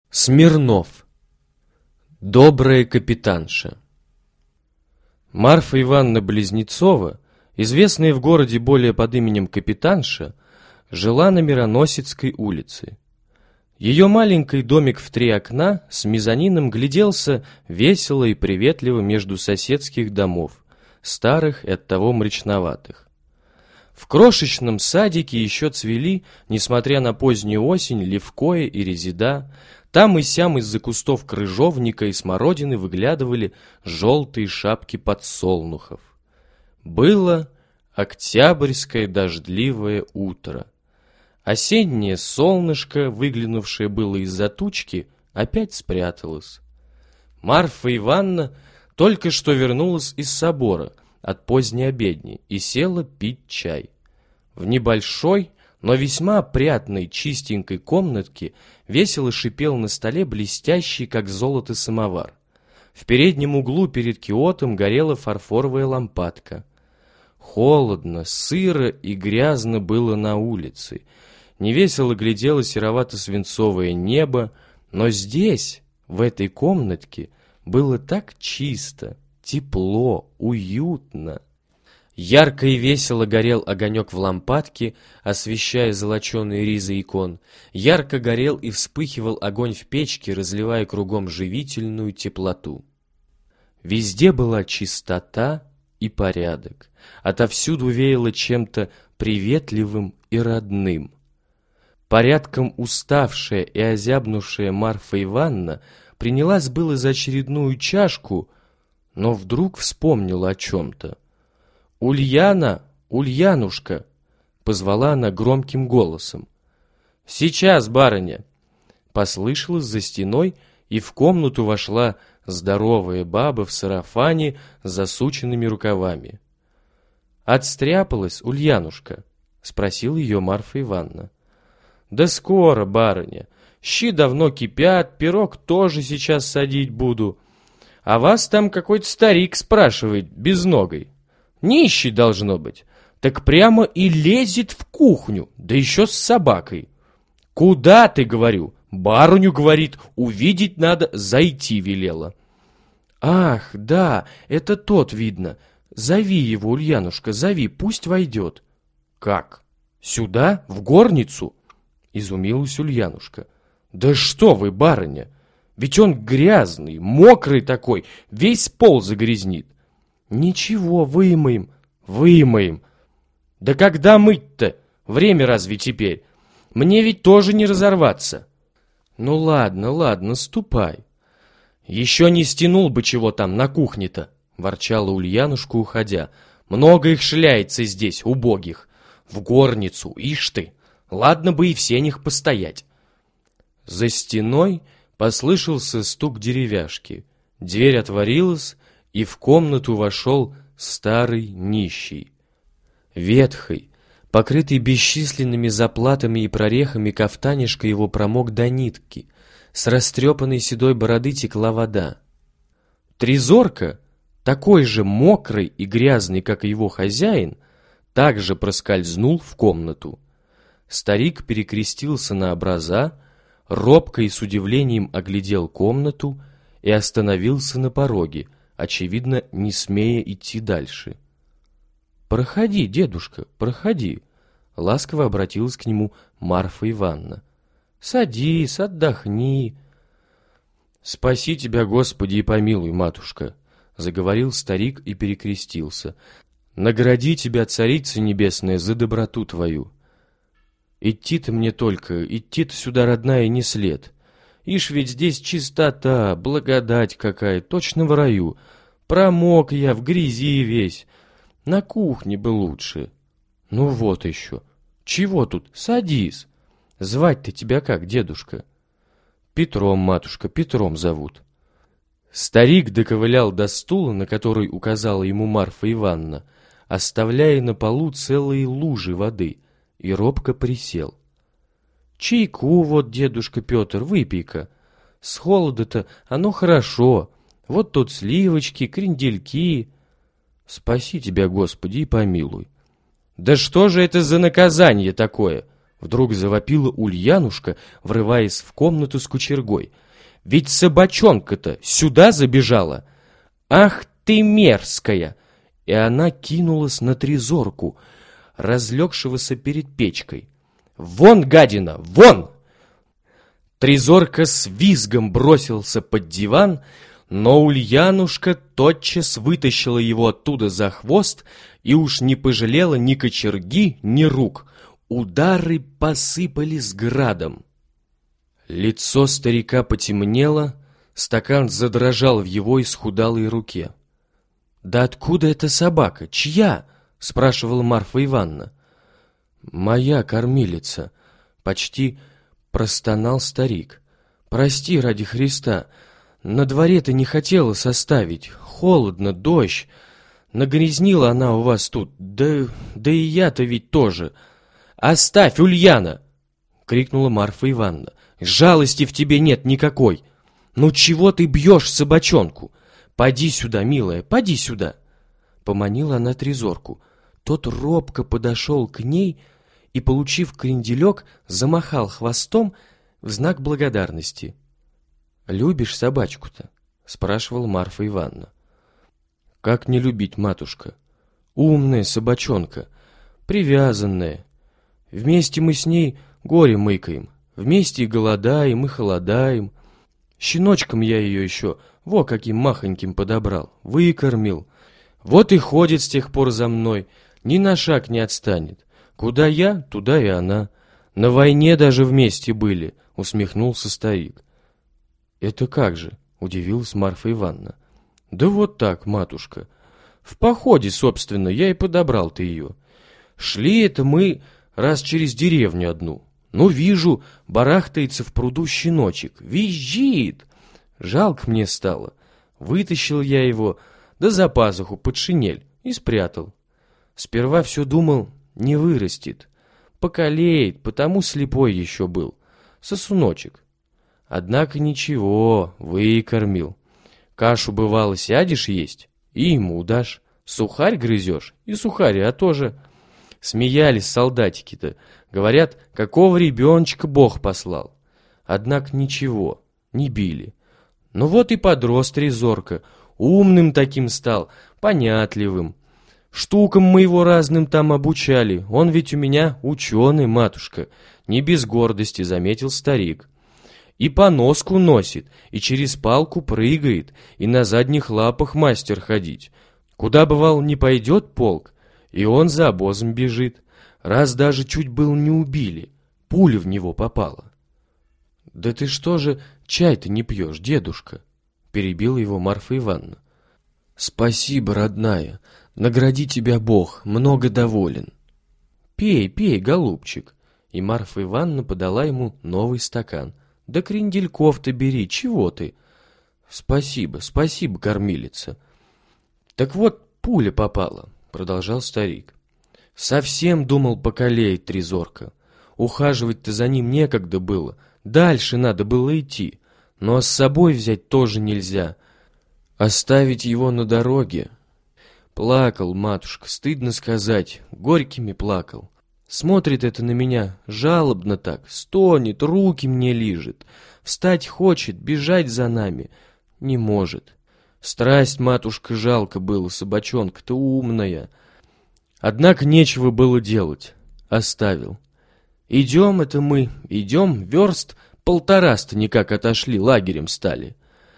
Смирнов. Добрая капитанша. Марфа Ивановна Близнецова, известная в городе более под именем Капитанша, жила на Мироносецкой улице. Ее маленький домик в 3 окна с мезонином гляделся весело и приветливо между соседских домов, старых и оттого мрачноватых. В крошечном садике еще цвели, несмотря на позднюю осень, левкоя и резида. Там и сям из-за кустов крыжовника и смородины выглядывали желтые шапки подсолнухов. Было октябрьское дождливое утро. Осеннее солнышко, выглянувшее было из-за тучки, опять спряталось. Марфа Ивановна только что вернулась из собора от поздней обедни и села пить чай. В небольшой, но весьма опрятной, чистенькой комнатке весело шипел на столе блестящий, как золото, самовар. В переднем углу перед киотом горела фарфоровая лампадка. Холодно, сыро и грязно было на улице. Невесело глядело серовато-свинцовое небо, но здесь, в этой комнатке, было так чисто, тепло, уютно. Ярко и весело горел огонек в лампадке, освещая золоченые ризы икон. Ярко горел и вспыхивал огонь в печке, разливая кругом живительную теплоту. Везде была чистота и порядок. Отовсюду веяло чем-то приветливым и родным. Порядком уставшая и озябнувшая Марфа Ивановна принялась было за очередную чашку, но вдруг вспомнила о чем-то. «Ульяна, Ульянушка!» — позвала она громким голосом. «Сейчас, барыня!» Послышалось за стеной, и в комнату вошла здоровая баба в сарафане с засученными рукавами. «Отстряпалась, Ульянушка?» — спросила ее Марфа Ивановна. «Да скоро, барыня. Щи давно кипят, пирог тоже сейчас садить буду. А вас там какой-то старик спрашивает, безногой. Нищий должно быть. Так прямо и лезет в кухню, да еще с собакой. Куда ты, говорю? Барыню, говорит, увидеть надо, зайти велела». «Ах, да, это тот, видно. Зови его, Ульянушка, зови, пусть войдет». «Как? Сюда? В горницу?» — изумилась Ульянушка. «Да что вы, барыня, ведь он грязный, мокрый такой, весь пол загрязнит». «Ничего, вымоем, вымоем». «Да когда мыть-то? Время разве теперь? Мне ведь тоже не разорваться». «Ну ладно, ладно, ступай». «Еще не стянул бы чего там на кухне-то», — ворчала Ульянушка, уходя. «Много их шляется здесь, убогих. В горницу, ишь ты, ладно бы и в сенях постоять». За стеной послышался стук деревяшки. Дверь отворилась, и в комнату вошел старый нищий. Ветхий, покрытый бесчисленными заплатами и прорехами, кафтанишка его промок до нитки. С растрепанной седой бороды текла вода. Трезорка, такой же мокрый и грязный, как и его хозяин, также проскользнул в комнату. Старик перекрестился на образа, робко и с удивлением оглядел комнату и остановился на пороге, очевидно, не смея идти дальше. «Проходи, дедушка, проходи», — ласково обратилась к нему Марфа Ивановна. «Садись, отдохни». «Спаси тебя, Господи, и помилуй, матушка», — заговорил старик и перекрестился. «Награди тебя, Царица Небесная, за доброту твою. Идти-то мне только, идти-то сюда, родная, не след. Ишь, ведь здесь чистота, благодать какая, точно в раю. Промок я, в грязи весь. На кухне бы лучше. Ну вот еще. Чего тут? Садись. Звать-то тебя как, дедушка?» «Петром, матушка, Петром зовут». Старик доковылял до стула, на который указала ему Марфа Ивановна, оставляя на полу целые лужи воды, и робко присел. «Чайку вот, дедушка Петр, выпей-ка. С холода-то оно хорошо. Вот тут сливочки, крендельки. Спаси тебя, Господи, и помилуй». «Да что же это за наказание такое? Вдруг завопила Ульянушка, врываясь в комнату с кучергой. «Ведь собачонка-то сюда забежала! Ах ты мерзкая!» И она кинулась на Трезорку, разлегшегося перед печкой. «Вон, гадина, вон!» Трезорка с визгом бросился под диван, но Ульянушка тотчас вытащила его оттуда за хвост и уж не пожалела ни кочерги, ни рук. Удары посыпались градом. Лицо старика потемнело, стакан задрожал в его исхудалой руке. «Да откуда эта собака? Чья?» — спрашивала Марфа Ивановна. «Моя кормилица», — почти простонал старик. «Прости ради Христа, на дворе-то не хотела составить, холодно, дождь. Нагрязнила она у вас тут, да и я-то ведь тоже». «Оставь, Ульяна!» — крикнула Марфа Ивановна. «Жалости в тебе нет никакой. Ну чего ты бьешь собачонку? Поди сюда, милая, поди сюда!» Поманила она Трезорку. Тот робко подошел к ней и, получив кренделек, замахал хвостом в знак благодарности. «Любишь собачку-то?» — спрашивала Марфа Ивановна. «Как не любить, матушка? Умная собачонка, привязанная. Вместе мы с ней горе мыкаем, вместе и голодаем, и холодаем. Щеночком я ее еще во каким махоньким подобрал, выкормил. Вот и ходит с тех пор за мной, ни на шаг не отстанет. Куда я, туда и она. На войне даже вместе были», — усмехнулся старик. «Это как же?» — удивилась Марфа Ивановна. «Да вот так, матушка. В походе, собственно, я и подобрал-то ее. Шли это мы раз через деревню одну. Ну, вижу, барахтается в пруду щеночек. Визжит! Жалко мне стало. Вытащил я его, да за пазуху под шинель, и спрятал. Сперва все думал, не вырастет. Покалеет, потому слепой еще был. Сосуночек. Однако ничего, выкормил. Кашу, бывало, сядешь есть, и ему дашь. Сухарь грызешь, и сухаря тоже. Смеялись солдатики-то. Говорят, какого ребеночка Бог послал. Однако ничего, не били. Ну вот и подрос Трезорка. Умным таким стал, понятливым. Штукам мы его разным там обучали. Он ведь у меня ученый, матушка. Не без гордости, заметил старик. И по носку носит, и через палку прыгает, и на задних лапах мастер ходить. Куда, бывал, не пойдет полк, и он за обозом бежит. Раз даже чуть было не убили, пуля в него попала. «Да ты что же чай-то не пьешь, дедушка?» — перебила его Марфа Ивановна. «Спасибо, родная, награди тебя Бог, много доволен». «Пей, пей, голубчик». И Марфа Ивановна подала ему новый стакан. «Да крендельков-то бери, чего ты?» «Спасибо, спасибо, кормилица». «Так вот, пуля попала», — продолжал старик. «Совсем думал покалеять Трезорка. Ухаживать-то за ним некогда было, дальше надо было идти, но с собой взять тоже нельзя. Оставить его на дороге...» Плакал, матушка, стыдно сказать, горькими плакал. Смотрит это на меня жалобно так, стонет, руки мне лижет. Встать хочет, бежать за нами не может. Страсть, матушка, жалко было, собачонка-то умная. Однако нечего было делать, оставил. Идем это мы, идем, верст 1,5 никак отошли, лагерем стали.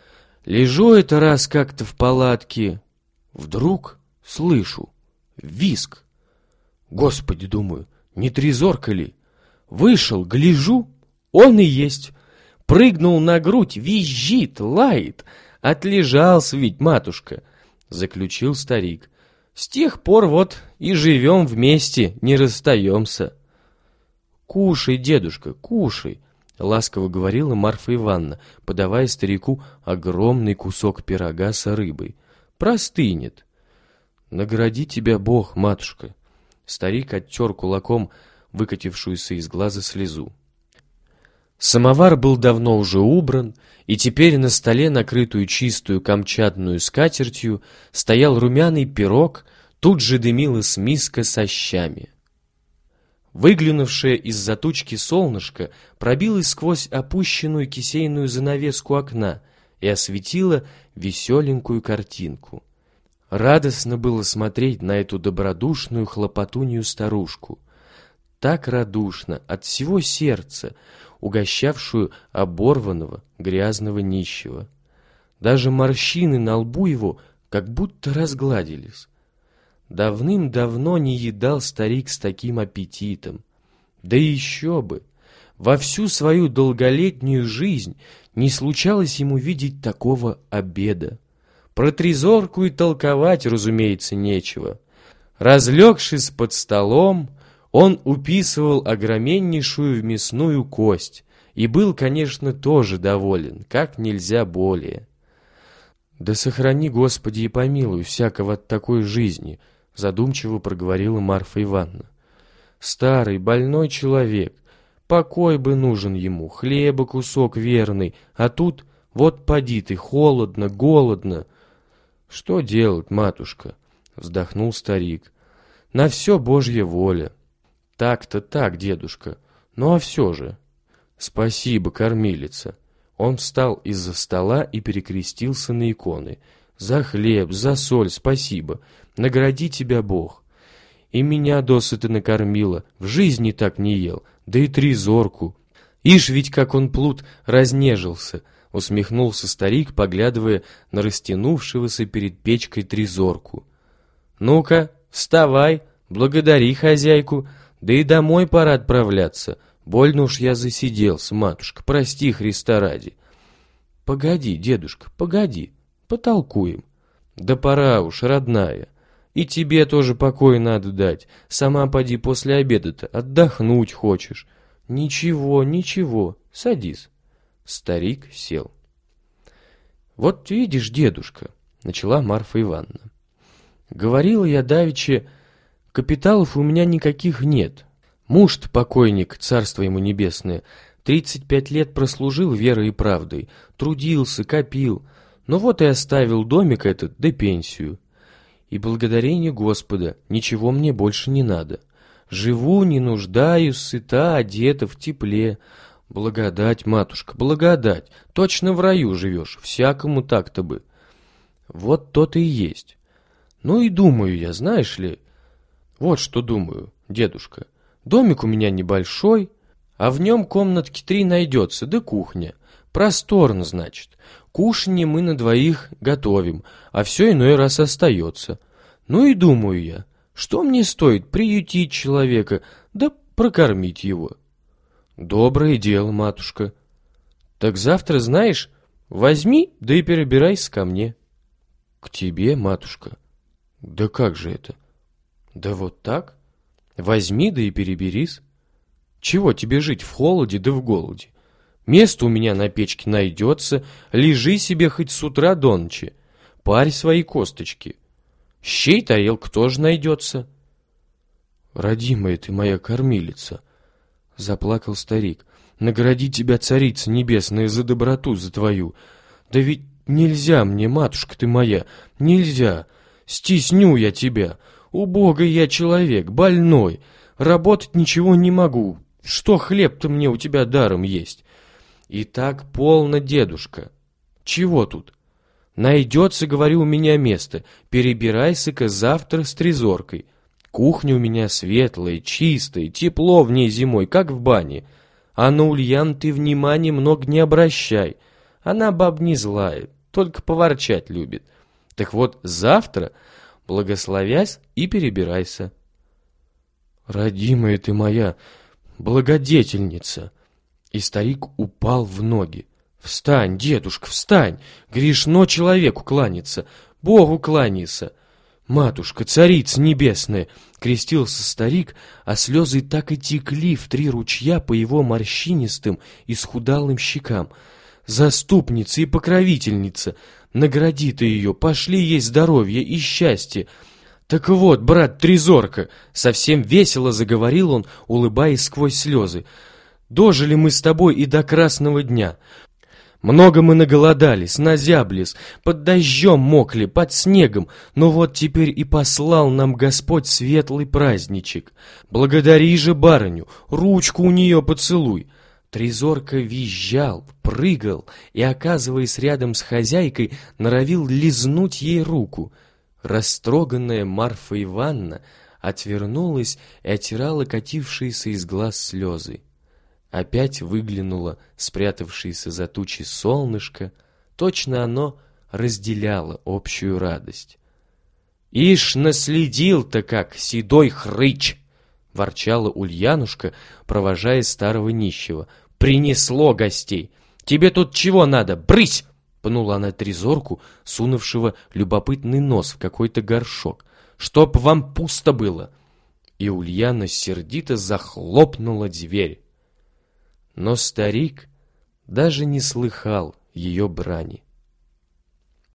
Лежу это раз как-то в палатке, вдруг слышу визг. Господи, думаю, не Трезорка ли? Вышел, гляжу, он и есть. Прыгнул на грудь, визжит, лает. Отлежался ведь, матушка, заключил старик. С тех пор вот и живем вместе, не расстаемся. Кушай, дедушка, кушай, ласково говорила Марфа Ивановна, подавая старику огромный кусок пирога с рыбой. Простынет. Награди тебя Бог, матушка. Старик оттер кулаком выкатившуюся из глаза слезу. Самовар был давно уже убран, и теперь на столе, накрытую чистую камчатную скатертью, стоял румяный пирог, тут же дымилась миска со щами. Выглянувшее из-за тучки солнышко пробилось сквозь опущенную кисейную занавеску окна и осветило веселенькую картинку. Радостно было смотреть на эту добродушную хлопотунью старушку, так радушно, от всего сердца, угощавшую оборванного, грязного нищего. Даже морщины на лбу его как будто разгладились. Давным-давно не едал старик с таким аппетитом. Да еще бы! Во всю свою долголетнюю жизнь не случалось ему видеть такого обеда. Про трезорку и толковать, разумеется, нечего. Разлегшись под столом, он уписывал огроменнейшую мясную кость и был, конечно, тоже доволен, как нельзя более. «Да сохрани, Господи, и помилуй всякого от такой жизни», — задумчиво проговорила Марфа Ивановна. «Старый, больной человек, покой бы нужен ему, хлеба кусок верный, а тут вот поди ты, холодно, голодно». «Что делать, матушка?» — вздохнул старик. «На все Божья воля». «Так-то так, дедушка, ну а все же». «Спасибо, кормилица». Он встал из-за стола и перекрестился на иконы. «За хлеб, за соль спасибо, награди тебя Бог. И меня досыта накормила, в жизни так не ел, да и трезорку. Ишь ведь как он плут разнежился», — усмехнулся старик, поглядывая на растянувшегося перед печкой трезорку. «Ну-ка, вставай, благодари хозяйку, да и домой пора отправляться. Больно уж я засиделся, матушка, прости Христа ради». «Погоди, дедушка, погоди, потолкуем». «Да пора уж, родная, и тебе тоже покой надо дать. Сама поди после обеда-то, отдохнуть хочешь». «Ничего, ничего, садись». Старик сел. «Вот видишь, дедушка», — начала Марфа Ивановна, — «говорила я давеча, капиталов у меня никаких нет. Муж-то покойник, царство ему небесное, 35 лет прослужил верой и правдой, трудился, копил, но вот и оставил домик этот да пенсию. И благодарение Господа, ничего мне больше не надо. Живу, не нуждаюсь, сыта, одета, в тепле. Благодать, матушка, благодать, точно в раю живешь, всякому так-то бы». «Вот то-то и есть. Ну и думаю я, знаешь ли, вот что думаю, дедушка. Домик у меня небольшой, а в нем комнатки 3 найдется, да кухня. Просторно, значит. Кушанье мы на двоих готовим, а все иной раз остается. Ну и думаю я, что мне стоит приютить человека, да прокормить его». «Доброе дело, матушка. Так завтра, знаешь, возьми, да и перебирайся ко мне». «К тебе, матушка? Да как же это?» «Да вот так. Возьми, да и переберись. Чего тебе жить в холоде да в голоде? Место у меня на печке найдется, лежи себе хоть с утра до ночи, парь свои косточки. Щей тарелка тоже найдется». «Родимая ты моя кормилица», — заплакал старик, — «награди тебя, царица небесная, за доброту за твою. Да ведь нельзя мне, матушка ты моя, нельзя. Стесню я тебя. Убогий я человек, больной. Работать ничего не могу. Что хлеб-то мне у тебя даром есть?» «И так полно, дедушка. Чего тут? Найдется, говорю, у меня место. Перебирайся-ка завтра с трезоркой. Кухня у меня светлая, чистая, тепло в ней зимой, как в бане. А на Ульян ты внимания много не обращай. Она баб не злая, только поворчать любит. Так вот завтра, благословясь, и перебирайся». «Родимая ты моя, благодетельница!» И старик упал в ноги. «Встань, дедушка, встань! Грешно человеку кланяться, Богу кланяйся!» «Матушка, царица небесная!» — крестился старик, а слезы так и текли в 3 ручья по его морщинистым и схудалым щекам. «Заступница и покровительница! Награди ты ее, пошли ей здоровье и счастье!» «Так вот, брат Трезорка!» — совсем весело заговорил он, улыбаясь сквозь слезы. «Дожили мы с тобой и до красного дня. Много мы наголодались, назяблись, под дождем мокли, под снегом, но вот теперь и послал нам Господь светлый праздничек. Благодари же барыню, ручку у нее поцелуй». Трезорка визжал, прыгал и, оказываясь рядом с хозяйкой, норовил лизнуть ей руку. Растроганная Марфа Ивановна отвернулась и отирала катившиеся из глаз слезы. Опять выглянуло спрятавшееся за тучи солнышко, точно оно разделяло общую радость. «Ишь, наследил-то как, седой хрыч!» — ворчала Ульянушка, провожая старого нищего. «Принесло гостей! Тебе тут чего надо? Брысь!» — пнула она Трезорку, сунувшего любопытный нос в какой-то горшок. «Чтоб вам пусто было!» И Ульяна сердито захлопнула дверь. Но старик даже не слыхал ее брани.